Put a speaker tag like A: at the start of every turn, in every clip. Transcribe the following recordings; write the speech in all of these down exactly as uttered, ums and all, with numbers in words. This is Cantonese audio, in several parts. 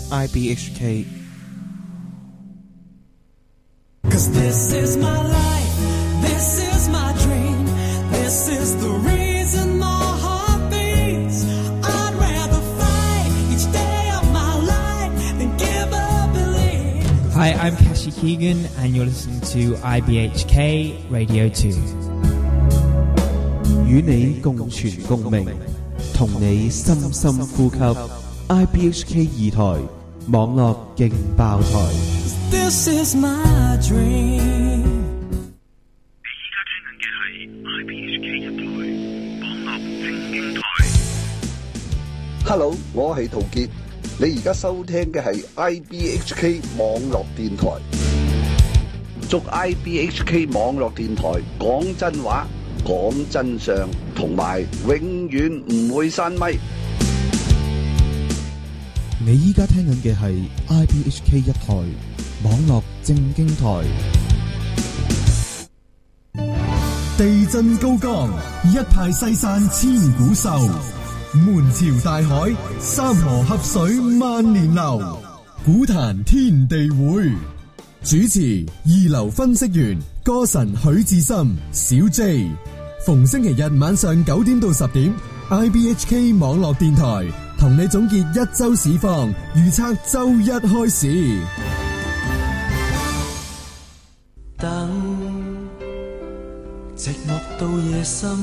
A: I B H K。
B: Cause this is my life, this is my dream, this is the reason my heart beats. I'd rather fight each day of my life than give up belief.
C: Hi, I'm Kashi Keegan and you're listening to I B H K Radio two。
A: 與你共存共鳴，同你深深呼吸。 I B H K 二台網絡勁爆台。
B: This is my dream。
D: 你依家聽緊嘅係 I B H K 一台網絡正經台。
E: Hello， 我係陶傑，你而家收聽嘅係 I B H K 網絡電台。祝 I B H K 網絡電台講真話、講真相，同埋永遠唔會閂咪。
F: 你依家聽緊嘅係 I B H K 一台網絡正經台。
G: 地震高崗，一派西山千古秀，門朝大海，三河合水萬年流，古壇天地會。主持二流分析員歌神許志深小 J， 逢星期日晚上九點到十點 I B H K 網絡電台同你總結一周市況，預測周一開市。
B: 等寂寞到夜深，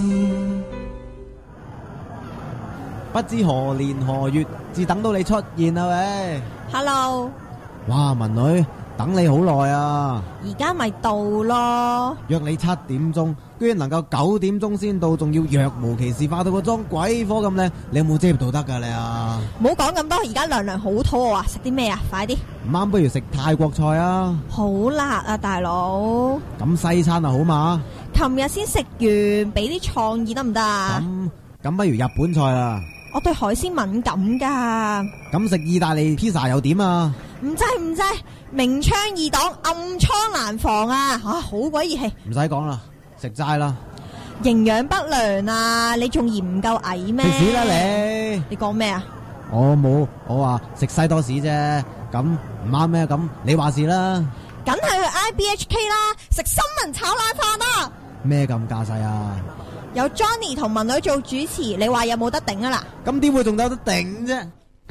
H: 不知何年何月至等到你出現啊喂
I: Hello，
H: 哇文女等你好耐啊，
I: 而家咪到咯，
H: 約你七點鐘，居然能夠九點鐘先到，仲要若無其事化到個妝鬼火咁靚，你有冇遮到得噶你啊？
I: 唔好講咁多，而家涼涼好肚餓啊，食啲咩啊？快啲！
H: 唔啱不如食泰國菜啊，
I: 好辣啊大佬！
H: 咁西餐啊好嘛？
I: 琴日先食完，俾啲創意得唔得啊？
H: 咁咁不如日本菜啦。
I: 我對海鮮敏感噶。
H: 咁食意大利披薩又點啊？
I: 唔制唔制，明槍易擋，暗瘡難防啊！啊，好鬼熱氣。唔
H: 使講啦，食齋啦。
I: 營養不良啊！你仲嫌唔夠矮咩？
H: 食屎啦你！
I: 你講咩啊？
H: 我冇，我話食西多士啫。咁唔啱咩？咁你話事啦。
I: 梗係去 I B H K 啦，食新聞炒冷飯啊！
H: 咩咁架勢啊？
I: 有 Johnny 同文女做主持，你話有冇得頂啊啦？
H: 咁點會仲有得頂啫？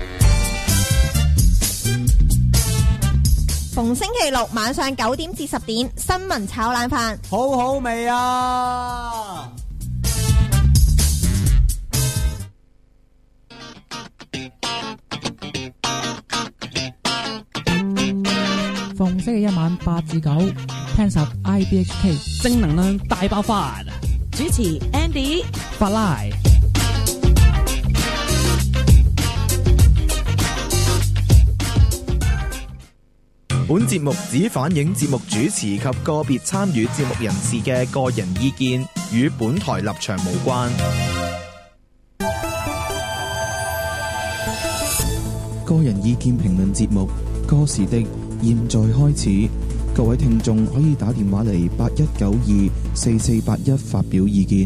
I: 逢星期六晚上九點至十點，新聞炒冷飯，
H: 好好味啊！
J: 逢星期一晚八至九，聽實 I B H K 正能量大爆發。
K: 主持 Andy、
J: 法拉。
L: 本節目只反映節目主持及個別參與節目人士嘅個人意見，與本台立場無關。
F: 個人意見評論節目《歌時的》現在開始，各位聽眾可以打電話嚟八一九二四四八一發表意見。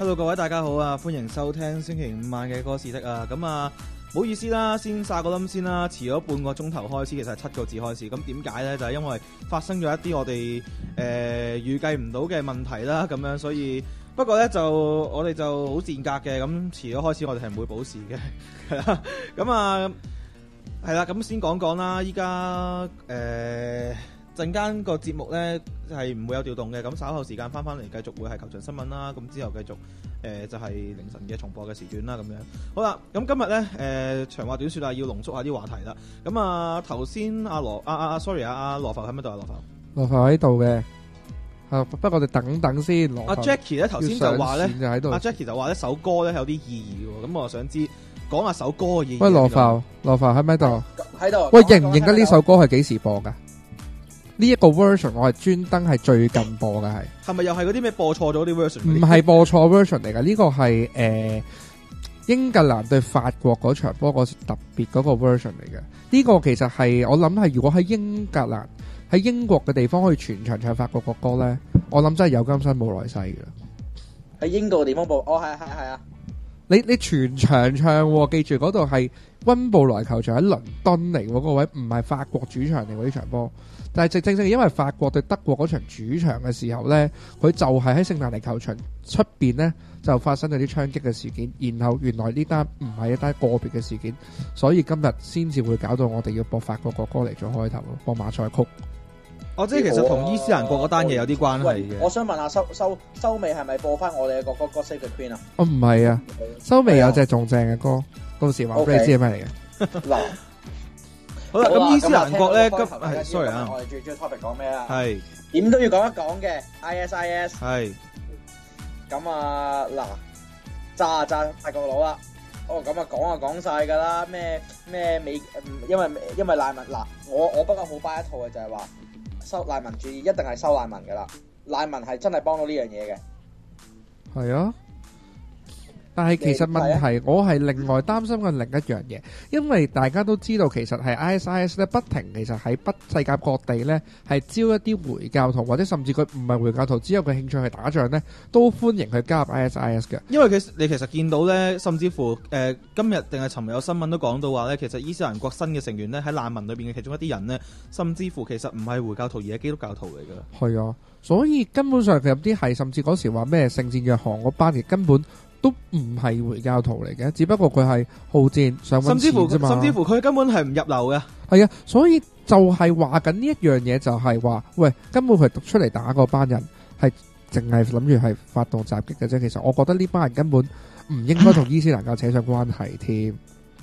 L: Hello， 各位大家好啊，歡迎收聽星期五晚嘅歌是的啊，咁啊，唔好意思啦，先晒個冧先啦，遲咗半個鐘頭開始，其實係七個字開始，咁點解呢？就係、是、因為發生咗一啲我哋誒、呃、預計唔到嘅問題啦，咁樣，所以不過呢，就我哋就好賤格嘅，咁遲咗開始我哋係唔會保時嘅，係啦，咁啊係啦，咁先講講啦，依家誒。陣間個節目呢係唔會有調動嘅，咁稍後時間翻翻嚟繼續會係球場新聞啦，咁之後繼續誒、呃、就係、是、凌晨嘅重播嘅時段啦，咁樣好啦。咁今日呢，誒、呃、長話短説啊，要濃縮下啲話題啦。咁啊頭先阿羅啊啊 sorry 啊阿羅浮喺邊度啊？羅浮
M: 羅浮喺度嘅，啊不過我哋等等先。
L: 阿 Jackie 咧頭先就話咧，
M: 阿、
L: 啊、Jackie 就話呢首歌咧有啲意義喎，咁我想知講下首歌嘅意義。
M: 喂，羅浮羅浮喺咪度？
N: 喺度。
M: 喂，認唔認得呢首歌係幾時播㗎？呢一個 version 我係專登係最近播嘅，係
L: 係咪又係嗰啲咩播錯咗啲 version？
M: 唔係播錯 version 嚟㗎，呢、這個係誒、呃、英格蘭對法國嗰場波嗰特別嗰個 version 嚟嘅。呢、這個其實係我諗係如果喺英格蘭喺英國嘅地方可以全場唱法國國歌咧，我諗真係有今生冇來世㗎。
N: 喺英國嘅地方播，哦係係係啊！
M: 你你全場唱喎，記住嗰度係溫布萊球場喺倫敦嚟喎，嗰個位唔係法國主場嚟喎呢場波。但係正正係因為法國對德國嗰場主場嘅時候呢，佢就係喺聖誕尼球場出邊呢，就發生咗啲槍擊嘅事件，然後原來呢單唔係一單個別嘅事件，所以今日先至會搞到我哋要播法國國歌嚟做開頭，播馬賽曲。
L: 哦，即係其實同伊斯蘭國嗰單嘢有啲關係嘅。
N: 我想問下收收收尾係咪播翻我哋嘅國歌《God Save the Queen》啊？
M: 哦，唔係啊，收尾有隻仲正嘅歌，到時話俾你知係咩嚟嘅。
N: 嗱。
L: 好啦，咁伊斯蘭國咧，今
N: 係
L: sorry 啊，
N: 我哋最中意 topic 講咩啊？
L: 係
N: 點都要講一講嘅 I S I S。
L: 係
N: 咁啊，嗱，炸啊炸法國佬啦！哦，咁啊講啊講晒㗎啦，咩咩美，因為因為難民嗱，我我不嬲好 buy 一套嘅就係話收難民主義一定係收難民㗎啦，難民係真係幫到呢樣嘢嘅。
M: 係啊。但係其實問題，我係另外擔心嘅另一樣嘢，因為大家都知道其實係 I S I S 咧不停其實喺北世界各地咧係招一啲回教徒，或者甚至佢唔係回教徒，只有佢興趣係打仗咧，都歡迎佢加入 I S I S 嘅。
L: 因為其實你其實見到咧，甚至乎誒、呃、今日定係尋日有新聞都講到話咧，其實伊斯蘭國新嘅成員咧喺難民裏邊嘅其中一啲人咧，甚至乎其實唔係回教徒而係基督教徒嚟㗎。
M: 係啊，所以根本上有啲係，甚至嗰時話咩聖戰約翰嗰班嘅根本都唔係回教徒嚟嘅，只不過佢係好戰想揾錢啫嘛。
L: 甚至乎佢根本係唔入流嘅。
M: 係啊，所以就係話緊呢一樣嘢，就係話，喂，根本佢讀出嚟打嗰班人係淨係諗住係發動襲擊嘅啫。其實我覺得呢班人根本唔應該同伊斯蘭教扯上關係添。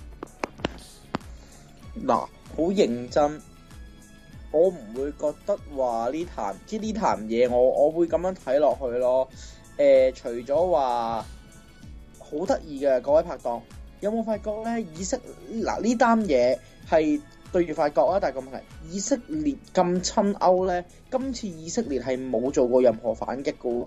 N: 嗱，好認真，我唔會覺得話呢壇即係呢壇嘢，我我會咁樣睇落去咯。誒、呃，除咗話。好得意嘅，各位拍檔，有冇發覺咧？以色嗱呢單嘢係對住法國啊，但係個問題，以色列咁親歐咧，今次以色列係冇做過任何反擊嘅。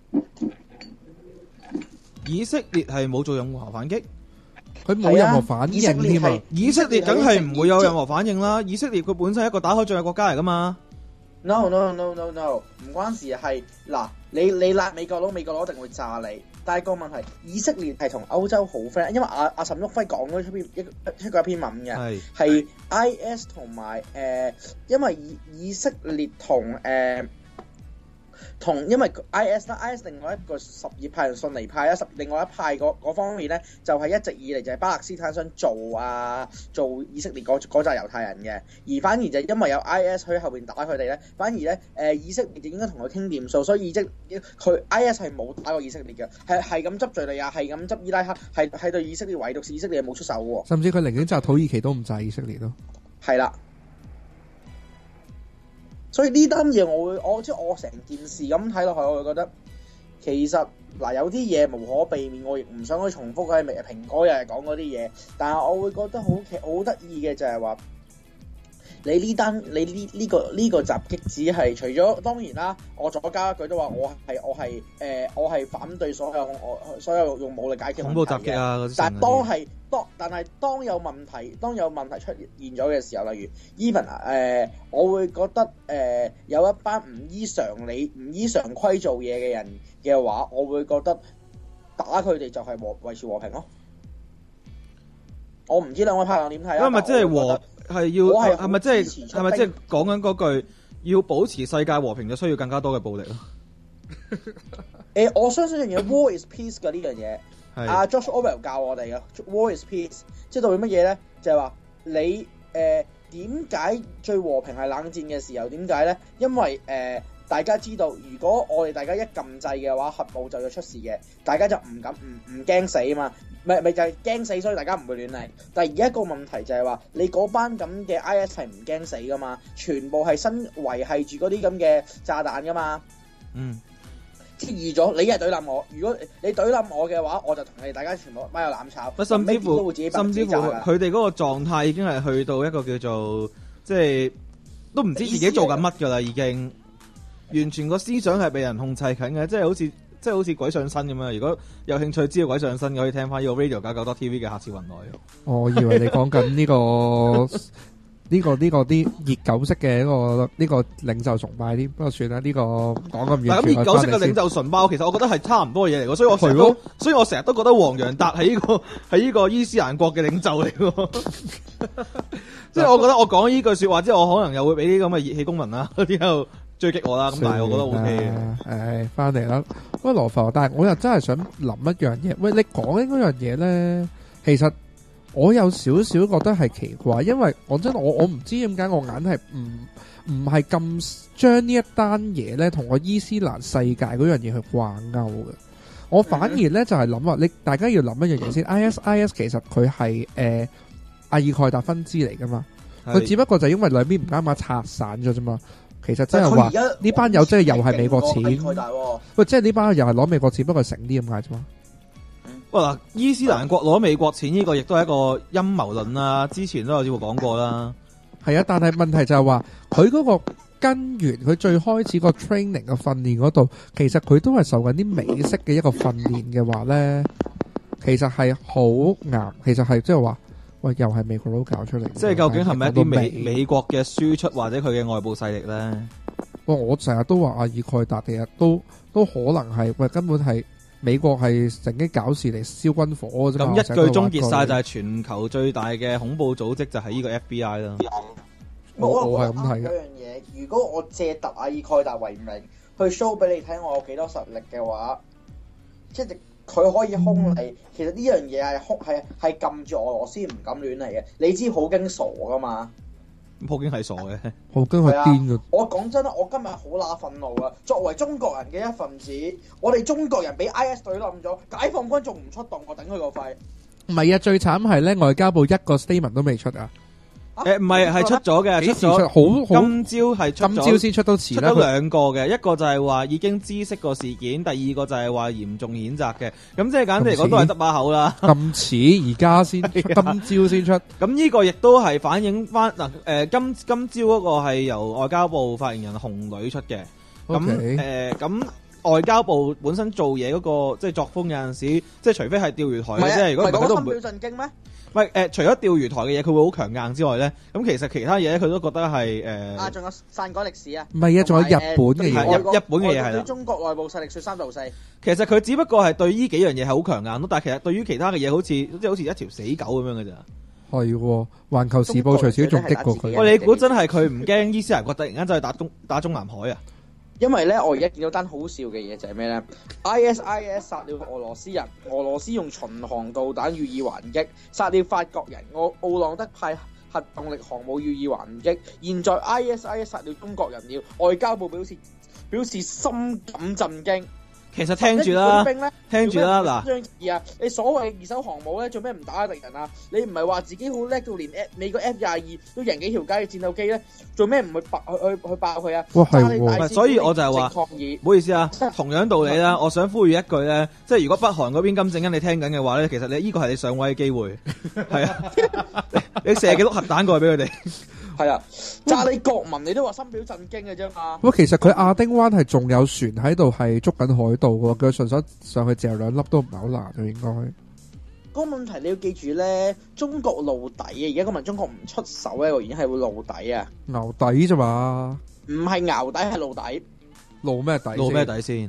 L: 以色列係冇做任何反擊，
M: 佢冇任何反應添啊！
L: 以色列梗係唔會有任何反應啦。以色列佢本身係一個打開仗嘅國家嚟噶嘛。
N: No no no no no， 唔關事，係嗱，你你辣美國佬，美國佬一定會炸你。但係個問題，以色列係同歐洲好 friend，因為阿阿沈旭輝講咗出篇一出過一篇文嘅，係 I S 同埋誒，因為以以色列同誒。呃同因為 I S 啦 ，I S 另外一個什葉派同遜尼派啦，十另外一派嗰方面咧，就係、是、一直以嚟就係巴勒斯坦想做啊，做以色列嗰嗰紮猶太人嘅，而反而就因為有 I S 喺後邊打佢哋咧，反而咧誒、呃、以色列就應該同佢傾掂數，所以即佢 I S 係冇打過以色列嘅，係係咁執敍利亞，係咁執伊拉克，係係對以色列，唯獨是以色列冇出手喎。
M: 甚至佢寧願炸土耳其都唔炸以色列咯。
N: 係啦。所以呢單嘢我會，我即係我成件事咁睇落去，我會覺得其實嗱有啲嘢無可避免，我亦唔想去重複喺《蘋果》又係講嗰啲嘢，但係我會覺得好奇好得意嘅就係話，你呢單你呢呢個呢個襲擊只係除咗當然啦，我再加一句都話我係我係誒、呃、我係反對所有我所有用武力解決
L: 恐怖襲擊啊嗰啲，
N: 但係當係當但係當有問題當有問題出現咗嘅時候，例如 even 誒、呃，我會覺得誒、呃、有一班唔依常理唔依常規做嘢嘅人嘅話，我會覺得打佢哋就係和維持和平咯。我唔知兩位拍檔點睇啊？
L: 咁咪即係和係要
N: 我係
L: 係咪即係係咪即係講緊嗰句要保持世界和平就需要更加多嘅暴力咯？
N: 誒、呃，我相信樣嘢 war is peace 嘅呢樣嘢。
L: 係
N: 阿 George Orwell 教我哋嘅 war is peace， 即係代表乜嘢咧？就係、是、話你誒點解最和平係冷戰嘅時候？點解咧？因為誒、呃、大家知道，如果我哋大家一撳掣嘅話，核武就要出事嘅，大家就唔敢唔唔驚死啊嘛。咪咪就係驚死，所以大家唔會亂嚟。但係而家一個問題就係話，你嗰班咁嘅 I S 係唔驚死噶嘛？全部係身維係住嗰啲咁嘅炸彈噶嘛。
L: 嗯。
N: 即係預咗，你係懟冧我。如果你懟冧我嘅話，我就同你哋大家全部孖有攬炒。
L: 甚至乎
N: 都會自己
L: 甚至乎佢哋嗰個狀態已經係去到一個叫做即係都唔知自己做緊乜㗎啦，已經完全個思想係被人控制緊嘅，即係好似即係好似鬼上身咁樣。如果有興趣知道鬼上身，可以聽翻呢個 Radio 九九多 T V 嘅客似雲來。
M: 我以為你講緊呢個。呢、這個呢、這個啲熱狗式嘅一個呢、這個領袖崇拜啲，不過算啦，呢、這個講咁遠。
L: 咁熱狗式嘅領袖崇拜，其實我覺得係差唔多嘅嘢嚟嘅，所以我成日都，所以我成日都覺得黃洋達係呢個係呢個伊斯蘭國嘅領袖嚟嘅。即係我覺得我講呢句説話之後，我可能又會俾啲咁嘅熱氣公民啦，之後追擊我啦。咁但係我覺得 O K 嘅。
M: 誒，翻嚟啦，喂羅浮，但係我又真係想諗一樣嘢。喂，你講緊嗰樣嘢咧，其實。我有少少覺得係奇怪，因為講真，我我唔知點解我硬係唔唔係咁將呢一單嘢咧同個伊斯蘭世界嗰樣嘢去掛鈎嘅。我反而咧就係諗話，你大家要諗一樣嘢先。I S I S 其實佢係誒阿爾蓋達分支嚟噶嘛，佢只不過就因為兩邊唔啱碼拆散咗啫嘛。其實真係話呢班友即係又係美國錢，喂，即係呢班又係攞美國錢，不過醒啲咁解啫嘛。
L: 嗱，伊斯蘭國攞美國錢呢個亦都係一個陰謀論啦，之前都有啲會講過啦。
M: 係啊，但係問題就係話佢嗰個根源，佢最開始個 training 嘅訓練嗰度，其實佢都係受緊啲美式嘅一個訓練嘅話咧，其實係好硬，其實係即係話，喂，又係美國佬搞出嚟。
L: 即係究竟係咪一啲美美國嘅輸出或者佢嘅外部勢力咧？
M: 喂，我成日都話阿爾蓋達其實都都可能係，喂，根本係。美國係乘機搞事嚟燒軍火啫嘛，
L: 咁一句終結晒就係全球最大嘅恐怖組織就係呢個 F B I 啦。
M: 我我係咁睇嘅。
N: 嗰樣嘢，如果我借特阿爾蓋達為名去 show 俾你睇我有幾多實力嘅話，即係佢可以兇你。嗯、其實呢樣嘢係兇係係撳住俄羅斯唔敢亂嚟嘅。你知普京傻噶嘛？
L: 普京係傻嘅，
M: 普京係癲嘅。
N: 我講真啦，我今日好乸憤怒啊！作為中國人嘅一份子，我哋中國人俾 I S 隊冧咗，解放軍仲唔出動，我頂佢個肺！
M: 唔係啊，最慘係咧，外交部一個 statement 都未出啊！
L: 誒，唔係，係出咗嘅，出咗，好，今朝係出咗，
M: 今朝先出到遲啦。
L: 出咗兩個嘅，一個就係話已經知悉個事件，第二個就係話嚴重譴責嘅。咁即係簡單嚟講，都係得把口啦。
M: 咁遲，而家先，今朝先出。
L: 咁呢個亦都係反映翻嗱，誒，今今朝嗰個係由外交部發言人洪磊出嘅。咁誒，咁外交部本身做嘢嗰個即係作風有陣時，即係除非係釣魚台嘅啫，如果唔係佢都唔會。
N: 深表震驚咩？
L: 唔係誒，除咗釣魚台嘅嘢，佢會好強硬之外咧，咁其實其他嘢咧，佢都覺得係誒。
N: 啊，仲有篡改歷史啊！
M: 唔係啊，仲有日本嘅嘢，
L: 日日本嘅嘢係啦。
N: 對中國內部勢力説三道四。
L: 其實佢只不過係對呢幾樣嘢係好強硬咯，但係其實對於其他嘅嘢，好似即係好似一條死狗咁樣嘅咋。
M: 係喎，環球時報隨時仲激過佢。
L: 喂，你估真係佢唔驚伊斯蘭國突然間走去打中打中南海啊？
N: 因為咧，我而家見到單好笑嘅嘢就係咩咧 ？I S I S 殺了俄羅斯人，俄羅斯用巡航導彈予以還擊，殺了法國人，奧奧朗德派核動力航母予以還擊。現在 I S I S 殺了中國人了，外交部表示表示深感震驚。
L: 其實聽住啦，聽住啦嗱。
N: 張二啊，你所謂二手航母咧，做咩唔打敵人啊？你唔係話自己好叻到連 F 美國 F 廿二都贏幾條街嘅戰鬥機咧？做咩唔去爆去去去爆佢啊？
M: 哇，係喎，
L: 所以我就係話，唔好意思啊，同樣道理啦，我想呼籲一句咧，即係如果北韓嗰邊金正恩你聽緊嘅話咧，其實你呢個係你上位嘅機會，係啊，你射幾碌核彈過去俾佢哋。
N: 係啊，炸你國民你都話深表震驚嘅啫嘛。
M: 喂，其實佢亞丁灣係仲有船喺度，係捉緊海盜嘅，佢順手上去嚼兩粒都唔係好難嘅應該。
N: 嗰個問題你要記住咧，中國露底啊！而家個民中國唔出手咧，個原因係會露底啊。
M: 牛底啫嘛？
N: 唔係牛底係露底。
M: 露咩底？
L: 露咩底先？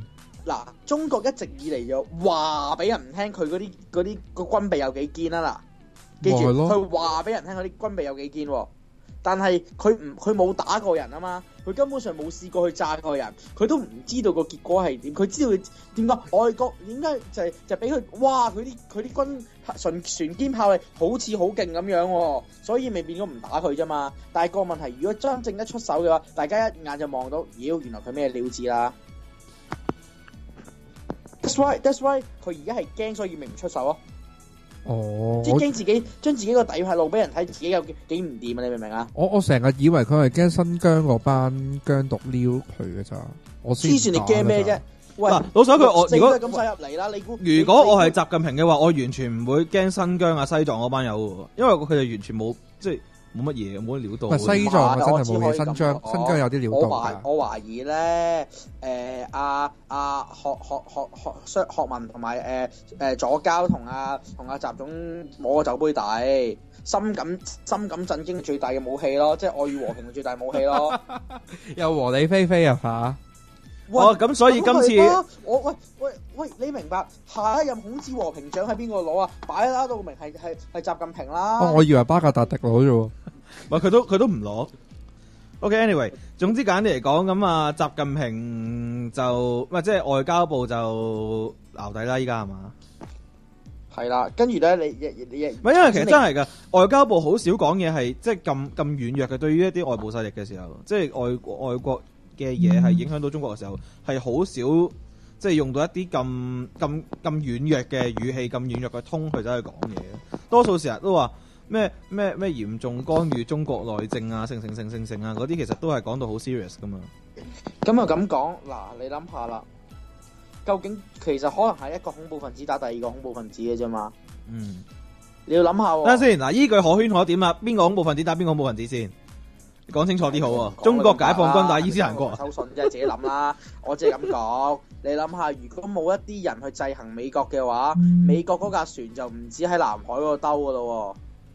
N: 嗱，中國一直以嚟就話俾人唔聽佢嗰啲嗰啲個軍備有幾堅啊嗱，記住
M: 咪係咯
N: 佢話俾人聽佢啲軍備有幾堅喎，但係佢唔佢冇打過人啊嘛，佢根本上冇試過去炸過人，佢都唔知道個結果係點，佢知道佢點解外國點解就係就俾佢哇佢啲佢啲軍船船堅炮力好似好勁咁樣喎，所以未變咗唔打佢啫嘛。但係個問題，如果真正一出手嘅話，大家一眼就望到，妖原來佢咩料子啦。That's right, that's right。佢而家係驚，所以咪唔出手咯。
M: 哦，
N: 即係驚自己將自己個底牌露俾人睇，自己有幾幾唔掂啊！你明唔明啊？
M: 我我成日以為佢係驚新疆嗰班疆獨撩佢嘅咋，我先
N: 黐線你驚咩啫？喂，
L: 嗱，老實一句，我如果
N: 咁晒入嚟啦，你估？
L: 如果我係習近平嘅話，我完全唔會驚新疆啊、西藏嗰班友喎，因為佢哋完全冇即係冇乜嘢，冇乜料到。
M: 西藏啊真係冇嘢，新疆新疆有啲料到
N: 我懷我懷疑咧，誒阿阿學學學學學學文同埋誒誒左膠同阿同阿習總摸個酒杯底，深感深感震驚最大嘅武器咯，即係愛與和平嘅最大武器咯。
M: 又和理非非啊嚇！
L: 哦，咁所以今次
N: 我喂喂喂，你明白下一任孔子和平獎係邊個攞啊？擺啦到明係係係習近平啦。
M: 哦，我以為巴格達迪攞啫喎。
L: 喂，佢都佢都唔攞。OK，anyway，、okay，總之簡單啲嚟講，咁啊，習近平就唔即係外交部就淆底啦，依家係嘛？
N: 係啦，跟住咧，你你你
L: 唔係因為其實真係㗎，外交部好少講嘢係即係咁咁軟弱嘅，對於一啲外部勢力嘅時候，即係外外國嘅嘢係影響到中國嘅時候，係好少即係用到一啲咁咁咁軟弱嘅語氣、咁軟弱嘅通去走去講嘢。多數時日都話咩咩咩嚴重干預中國內政啊、成成成成成啊嗰啲，其實都係講到好 serious 噶嘛。
N: 咁啊咁講，嗱你諗下啦，究竟其實可能係一個恐怖分子打第二個恐怖分子嘅啫嘛。
L: 嗯，
N: 你要諗下喎。
L: 等陣先，嗱依句可圈可點啊？邊個恐怖分子打邊個恐怖分子先？講清楚啲好喎！中國解放軍打伊斯蘭國啊！
N: 收信即係自己諗啦，我即係咁講。你諗下，如果冇一啲人去制衡美國嘅話，美國嗰架船就唔止喺南海嗰度兜噶咯。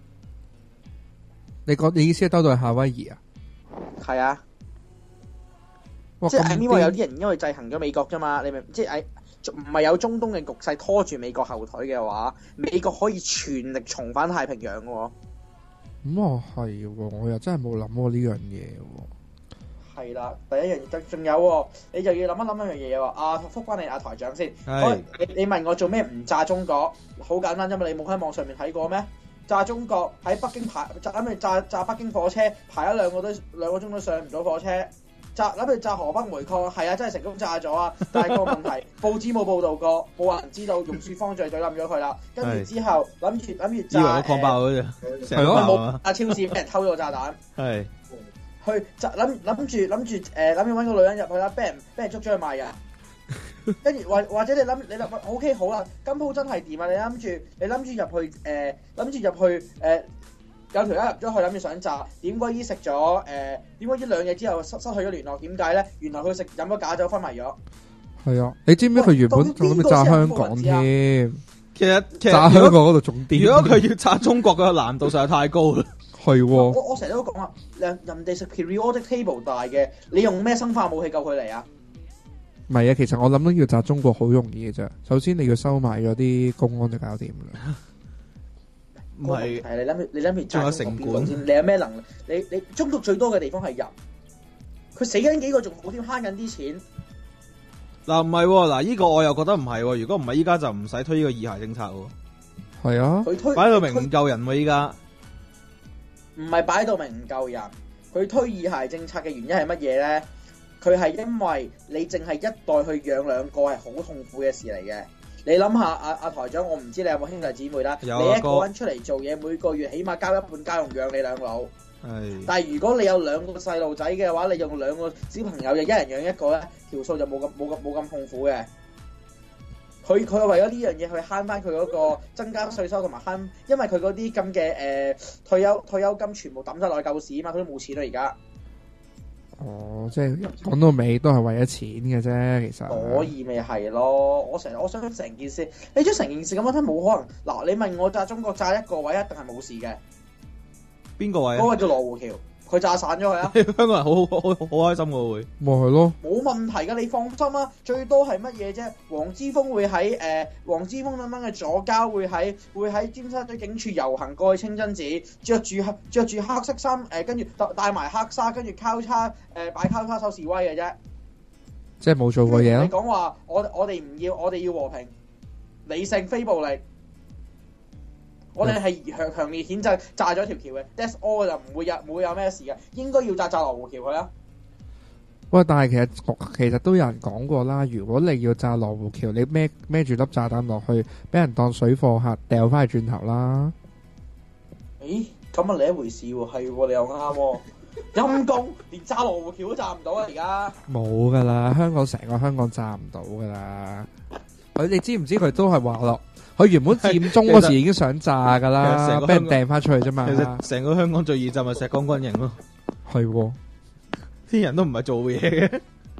M: 你講你意思係兜到去夏威夷啊？
N: 係啊，即係因為有啲人因為制衡咗美國啫嘛，你明？即係唔係有中東嘅局勢拖住美國後腿嘅話，美國可以全力重返太平洋嘅。
M: 咁啊係喎，我又真係冇諗過呢樣嘢喎。
N: 係啦，第一樣嘢仲有喎，你就要諗一諗一樣嘢喎。阿復翻你阿台長先，你你問我做咩唔炸中國？好簡單啫嘛，你冇喺網上面睇過咩？炸中國喺北京排炸諗住炸炸北京火車，排咗兩個都兩個鐘都上唔到火車。炸諗住炸河北煤礦，係啊，真係成功炸咗啊！但係個問題，報紙冇報導過，冇人知道，用雪方罪對冧咗佢啦。跟住之後諗住諗住炸，
L: 以為我礦爆嗰隻，
N: 係咯，冇啊！超市俾人偷咗炸彈，
L: 係
N: 去炸諗諗住諗住誒諗住揾個女人入去啦，俾人俾人捉咗去賣人。跟住或或者你諗你諗 O K 好啦，金鋪真係掂啊！你諗住你諗住入去誒諗住入去誒。有條友入咗去諗住想炸，點鬼知食咗誒？點鬼知兩日之後失失去咗聯絡？點解咧？原來佢食飲咗假酒昏迷咗。
M: 係啊，你知唔知佢原本仲諗住炸香港添？
L: 其實其實
M: 炸香港嗰度仲癲。
L: 如果佢要炸中國嘅難度實在太高啦。
M: 係喎。我
N: 我成日都講啊，人人哋食 periodic table 大嘅，你用咩生化武器救佢嚟啊？
M: 唔係啊，其實我諗到要炸中國好容易嘅啫。首先你要收埋咗啲公安就搞掂啦。
N: 唔係，係你諗住，你諗住仲有成本先，你有咩能力？你你中國最多嘅地方係人，佢死緊幾個仲好添，慳緊啲錢。
L: 嗱唔係，嗱呢個我又覺得唔係，如果唔係依家就唔使推呢個二孩政策。
M: 係啊，
N: 佢推
L: 擺到明唔夠人喎依家。
N: 唔係擺到明唔夠人，佢推二孩政策嘅原因係乜嘢咧？佢係因為你淨係一代去養兩個係好痛苦嘅事嚟嘅。你諗下，阿阿台長，我唔知你有冇兄弟姊妹啦。你一個人出嚟做嘢，每個月起碼交一半家用養你兩老。
L: 係。
N: 但係如果你有兩個細路仔嘅話，你用兩個小朋友就一人養一個咧，條數就冇咁冇咁冇咁痛苦嘅。佢佢係為咗呢樣嘢去慳翻佢嗰個增加稅收同埋慳，因為佢嗰啲咁嘅誒退休退休金全部抌晒落去救市啊嘛，佢都冇錢啦而家。
M: 哦，即係講到尾都係為咗錢嘅啫，其實。
N: 所以咪係咯，我成日我想成件事，你將成件事咁樣睇冇可能。嗱，你問我炸中國炸一個位一定係冇事嘅。
L: 邊個位啊？
N: 嗰個叫羅湖橋， 佢炸散咗佢啊！
L: 香港人好好好好開心喎會。
M: 咪係咯，
N: 冇問題㗎，你放心啊！最多係乜嘢啫？黃之鋒會喺誒、呃、黃之鋒等等嘅左膠會喺會喺尖沙咀警署遊行過去清真寺，着住着住黑色衫誒，跟住帶埋黑紗，跟住交叉誒、呃、擺交叉手示威嘅啫。
M: 即係冇做過嘢咯。
N: 你講話我我哋唔要，我哋要和平、理性、非暴力。我哋係強強烈譴責炸咗條橋嘅 ，that's all 就唔會有唔會有咩事嘅，應該要炸炸羅湖橋佢啊！
M: 喂，但係其實其實都有人講過啦，如果你要炸羅湖橋，你孭孭住粒炸彈落去，俾人當水貨客掉翻去轉頭啦。
N: 咦，咁啊另一回事喎，係喎，你又啱喎，陰公連炸羅湖橋都炸唔到啊！而家
M: 冇噶啦，香港成個香港炸唔到噶啦。佢你知唔知佢都係話咯？佢原本佔中嗰時已經想炸噶啦，俾人掟翻出去啫嘛。
L: 其實成個香港最易浸咪石崗軍營咯。
M: 係喎，
L: 啲人都唔係做嘢嘅。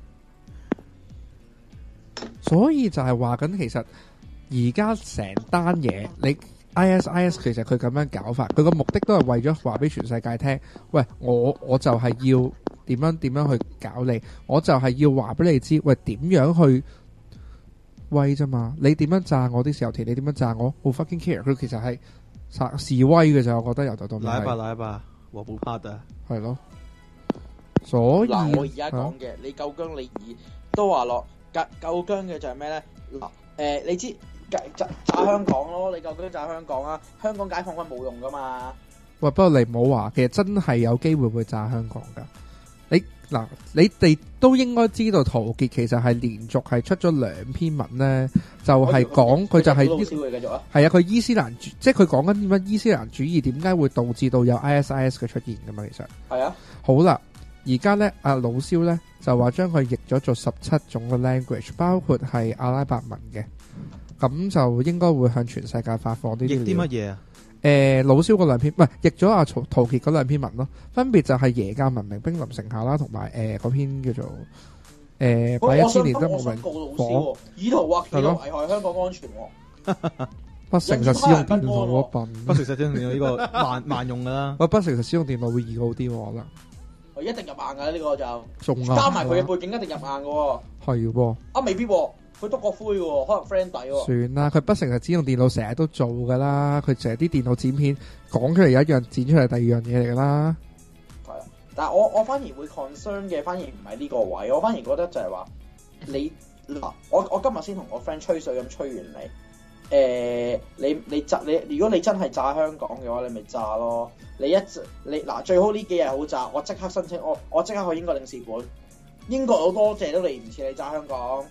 M: 所以就係話緊，其實而家成單嘢，你 I S I S 其實佢咁樣搞法，佢個目的都係為咗話俾全世界聽，喂，我我就係要點樣點樣去搞你，我就係要話俾你知，喂，點樣去威啫嘛？你點樣炸我啲石油田？你點樣炸我？好 fucking care。佢其實係示威嘅就，我覺得由頭到尾。
L: 來吧來吧，我不怕的。
M: 係咯。所以
N: 嗱，我而家講嘅，你夠姜你而都話落，夠夠姜嘅就係咩咧？嗱，誒，你知炸炸香港咯，你夠姜炸香港啊？香港解放軍冇用噶嘛？
M: 喂，不過你唔好話，其實真係有機會會炸香港噶。你嗱，你哋都應該知道，陶傑其實係連續係出咗兩篇文咧，就係講佢就係係啊，佢伊斯蘭主，即係佢講緊點樣伊斯蘭主義點解會導致到有 I S I S 嘅出現噶嘛？其實
N: 係啊，
M: 好啦，而家咧阿老蕭咧就話將佢譯咗做十七種嘅 language， 包括係阿拉伯文嘅，咁就應該會向全世界發放呢啲。譯
L: 啲乜嘢啊？
M: 誒、呃、老蕭嗰兩篇，唔係譯咗阿陶陶傑嗰兩篇文咯，分別就係耶教文明兵臨城下啦，同埋誒嗰篇叫做誒百一千年都冇明火，
N: 以圖或以圖危害香港安全喎。
M: 不誠實使用電腦嗰笨，
L: 不誠實使用電腦呢個萬萬用噶啦。
M: 喂，不誠實使用電腦會易好啲喎，可能。
N: 我一定入硬㗎呢、呢個就，
M: 仲
N: 加埋佢嘅背景一定入硬㗎喎。
M: 係喎。啊，
N: 未必喎。佢篤個灰喎，可能 friend 底喎。
M: 算啦，佢不誠實只用電腦成日都做噶啦，佢成日啲電腦剪片講出嚟有一樣，剪出嚟第二樣嘢嚟噶啦。
N: 係啊，但係我我反而會 concern 嘅，反而唔係呢個位，我反而覺得就係話你嗱，我我今日先同我 friend 吹水咁吹完你，誒、呃，你你炸你，如果你真係炸香港嘅話，你咪炸咯。你一你嗱最好呢幾日好炸，我即刻申請，我我即刻去英國領事館，英國好多謝都嚟唔切你炸香港。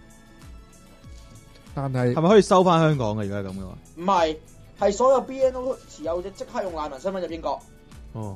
M: 但係
L: 係咪可以收翻香港嘅？而家係咁嘅話，
N: 唔係，係所有 B N O 持有者即刻用難民身份入英國。
L: 哦，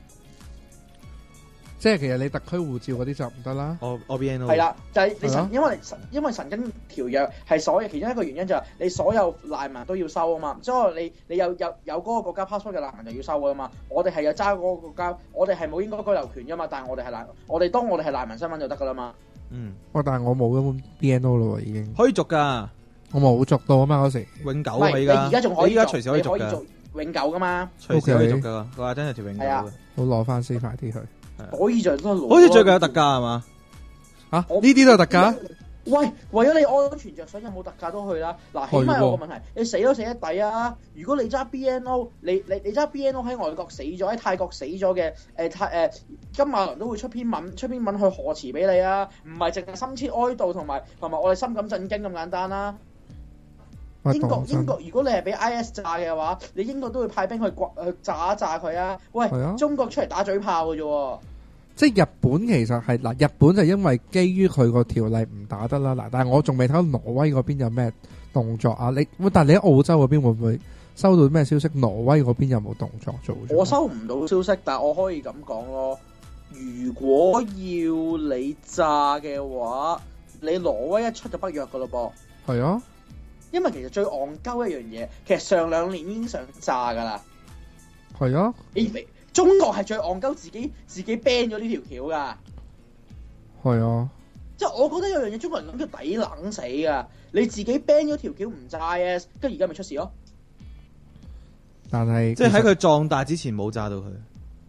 M: 即係其實你特區護照嗰啲就唔得啦。
L: 我我 B N O
N: 係啦，就係、是、你神，因為神因為神經條約係所有其中一個原因就係你所有難民都要收啊嘛。所以你你有有有嗰個國家 passport 嘅難民就要收噶嘛。我哋係有揸嗰個國家，我哋係冇應該居留權噶嘛。但係我哋係難，我哋當我哋係難民身份就得噶啦嘛。
L: 嗯，
M: 喂，但係我冇咁 B N O 咯，已經
L: 可以續噶。
M: 我冇續到啊嘛，嗰時
L: 永久啊，而家
N: 而家仲可以，
L: 而家隨時可以續
N: 嘅，永久噶嘛，
L: 隨時可以續噶。佢話真係條永久嘅，
M: 好攞翻先，快啲去。
N: 可以就都攞。
L: 好似最近有特價係嘛？
M: 嚇，呢啲都係特價？
N: 喂，為咗你安全着想，有冇特價都去啦。嗱，起碼有個問題，你死都死得抵啊！如果你揸 B N O，你你你揸 B N O 喺外國死咗，喺泰國死咗嘅，誒泰誒金馬倫都會出篇文，出篇文去賀詞俾你啊！唔係淨係深切哀悼同埋同埋我哋深感震驚咁簡單啦。英國英國，如果你係俾 I S 炸嘅話，你英國都會派兵去去炸一炸佢啊！喂，啊、中國出嚟打嘴炮嘅啫。
M: 即係日本其實係嗱，日本就因為基於佢個條例唔打得啦嗱，但係我仲未睇到挪威嗰邊有咩動作啊！你，但係你喺澳洲嗰邊會唔會收到咩消息？挪威嗰邊有冇動作做？
N: 我收唔到消息，但係我可以咁講咯。如果要你炸嘅話，你挪威一出就北約噶咯噃。
M: 係啊。
N: 因為其實最戇鳩一樣嘢，其實上兩年已經想炸噶啦。
M: 係啊，
N: 中國係最戇鳩，自己自己 ban 咗呢條橋噶。
M: 係啊，
N: 即係我覺得有樣嘢，中國人諗叫抵冷死噶。你自己 ban 咗條橋唔炸 I S， 跟住而家咪出事咯。
M: 但係
L: 即係喺佢壯大之前冇炸到佢。
N: 唔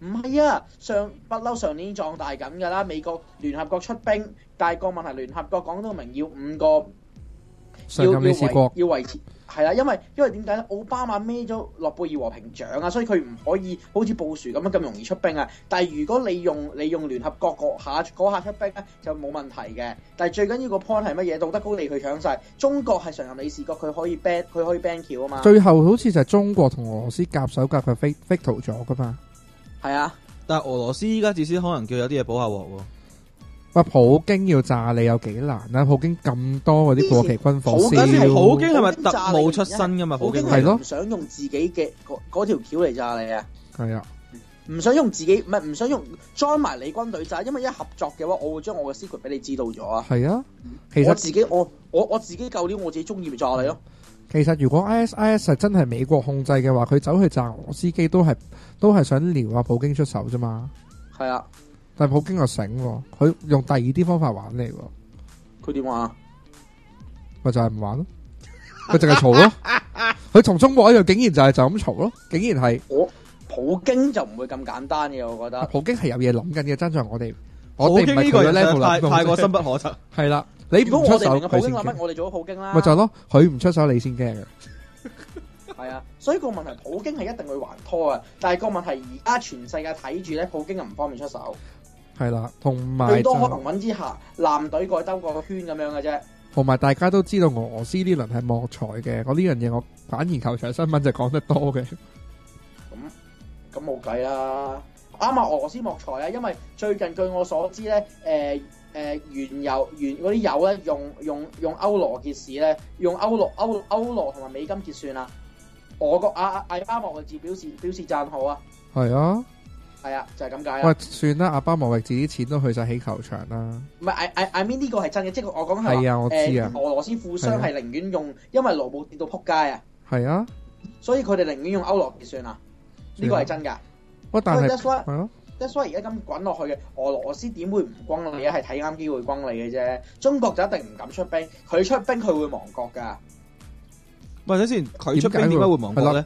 N: 唔係啊，上不嬲上年已經壯大緊㗎啦。美國聯合國出兵，但係個問題聯合國講到明要五個
M: 常任理事國
N: 要維持。係啦，因為因為點解咧？奧巴馬孭咗諾貝爾和平獎啊，所以佢唔可以好似布殊咁樣咁容易出兵啊。但係如果你用你用聯合國嗰下嗰下出兵咧，就冇問題嘅。但係最緊要個 point 係乜嘢？道德高地佢搶晒，中國係常任理事國，佢可以 ban 佢可以 ban 橋啊嘛。
M: 最後好似就係中國同俄羅斯夾手夾腳 fit fit 圖咗噶嘛。
N: 係啊，
L: 但係俄羅斯依家至少可能叫有啲嘢補下鑊喎。
M: 喂，普京要炸你有幾難啊？普京咁多嗰啲過期軍火燒，
L: 普京係咪特務出身噶嘛？普京
N: 係咯，唔想用自己嘅嗰嗰條橋嚟炸你啊！
M: 係啊，
N: 唔想用自己，唔係唔想用 join 埋你軍隊炸，因為一合作嘅話，我會將我嘅 secret 俾你知道咗啊！
M: 係啊，其實
N: 我自己我我我自己夠料，我自己中意咪炸你咯。
M: 其實如果 I S I S 係真係美國控制嘅話，佢走去炸俄羅斯機都係都係想撩下普京出手啫嘛。
N: 係啊。
M: 但係普京又醒，佢用第二啲方法玩你。
N: 佢點玩啊？
M: 咪就係唔玩咯，佢淨係嘈咯。佢同中國一樣，竟然就係就咁嘈咯，竟然係。
N: 我普京就唔會咁簡單嘅，我覺得。
M: 普京係有嘢諗緊嘅，真係我哋
L: 我哋唔係佢嘅 level 太太過深不可測。
M: 係啦，你唔出手，
N: 普京諗乜，我哋做咗普京啦。
M: 咪就係咯，佢唔出手，你先驚嘅。
N: 係啊，所以個問題，普京係一定會還拖啊。但係個問題，而家全世界睇住咧，普京又唔方便出手。
M: 係啦，同埋
N: 最多可能揾之下艦隊過去兜個圈咁樣嘅啫。
M: 同埋大家都知道俄羅斯呢輪係莫才嘅，我呢樣嘢我反而球場新聞就講得多嘅。
N: 咁咁冇計啦，啱啊！俄羅斯莫才啊，因為最近據我所知咧，誒、呃、誒、呃、原油原嗰啲油咧用用用歐羅結市咧，用歐羅歐歐羅同埋美金結算啊。俄國阿阿阿巴莫維治表示表示讚好啊。
M: 係啊。
N: 係啊，就係咁解啦。
M: 喂，算啦，阿巴莫域自己錢都去晒起球場啦。
N: 唔係，I I I mean 呢個係真嘅，即係我講係
M: 係啊，我知啊。
N: 俄羅斯富商係寧願用，因為盧布跌到撲街啊。
M: 係啊。
N: 所以佢哋寧願用歐羅結算啊。呢個係真㗎。
M: 喂，但係
N: that's why
M: 係咯。
N: that's why 而家咁滾落去嘅，俄羅斯點會唔轟你啊？係睇啱機會轟你嘅啫。中國就一定唔敢出兵，佢出兵佢會亡國㗎。
L: 喂，睇先，佢出兵點解會亡國咧？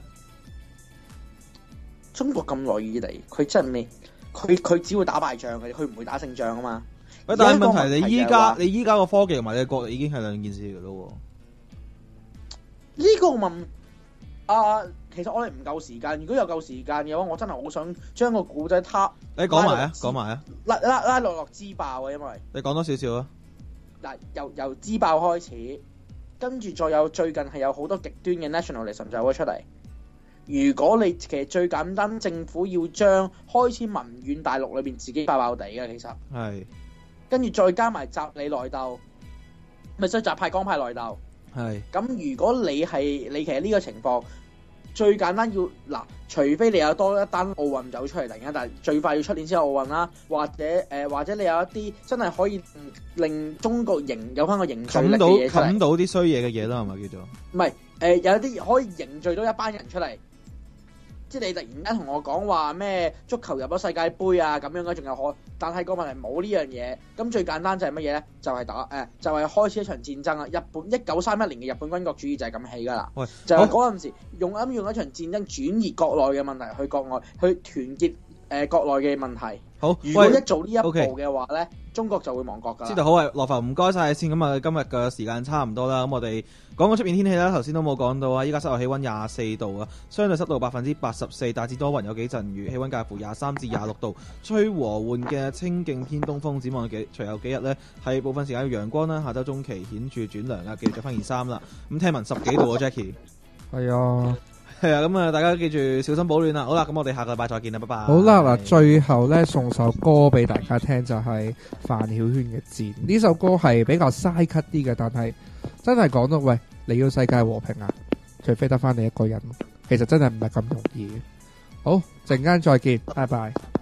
N: 中國咁耐以嚟，佢真係咩？佢佢只會打敗仗嘅，佢唔會打勝仗啊嘛。
L: 喂，但係問題你依家你依家個科技同埋你嘅國力已經係兩件事嚟嘅咯。
N: 呢個問啊，其實我哋唔夠時間。如果有夠時間嘅話，我真係好想將個古仔撻。
L: 你講埋啊，講埋啊，
N: 拉拉拉落落支爆啊！因為
L: 你講多少少啊？
N: 嗱，由由支爆開始，跟住再有最近係有好多極端嘅 nationalism 走咗出嚟。如果你其實最簡單，政府要將開始民怨大陸裏邊自己爆爆地嘅，其實
L: 係
N: 跟住再加埋習李內鬥，咪所以習派江派內鬥
L: 係。
N: 咁如果你係你其實呢個情況最簡單要嗱，除非你有多一單奧運走出嚟突然間，但係最快要出年先有奧運啦，或者誒、呃、或者你有一啲真係可以令中國凝有翻個凝聚力嘅嘢出嚟，
L: 冚到啲衰嘢嘅嘢啦，係咪叫做？
N: 唔係誒，有一啲可以凝聚到一班人出嚟。即係你突然間同我講話咩足球入咗世界盃啊咁樣嘅，仲有可，但係個問題冇呢樣嘢。咁最簡單就係乜嘢咧？就係、是、打誒、呃，就係、是、開始一場戰爭啊！日本一九三一年嘅日本軍國主義就係咁起㗎啦。喂，就係嗰陣時用啱用一場戰爭轉移國內嘅問題去國外，去團結誒、呃、國內嘅問題。
L: 好，
N: 如果一做呢一步
L: okay
N: 嘅話咧，中國就會亡國㗎。
L: 知道好啊，羅浮唔該晒先。咁啊，今日嘅時間差唔多啦。咁我哋講講出面天氣啦。頭先都冇講到啊。依家室外氣溫廿四度啊，相對濕度百分之八十四，大致多雲有幾陣雨，氣溫介乎廿三至廿六度，吹和緩嘅清勁偏東風。展望幾隨後幾日呢，係部分時間有陽光啦。下周中期顯著轉涼啊，記住着翻件衫啦。咁聽聞十幾度啊 Jackie。
M: 係啊。
L: 係啊，咁啊，大家記住小心保暖啦。好啦，咁我哋下個禮拜再見啦，拜拜。
M: 好啦，嗱，最後咧送首歌俾大家聽，就係范曉萱嘅《戰》。呢首歌係比較嘥咳啲嘅，但係真係講到喂，你要世界和平啊，除非得翻你一個人，其實真係唔係咁容易嘅。好，陣間再見，拜拜。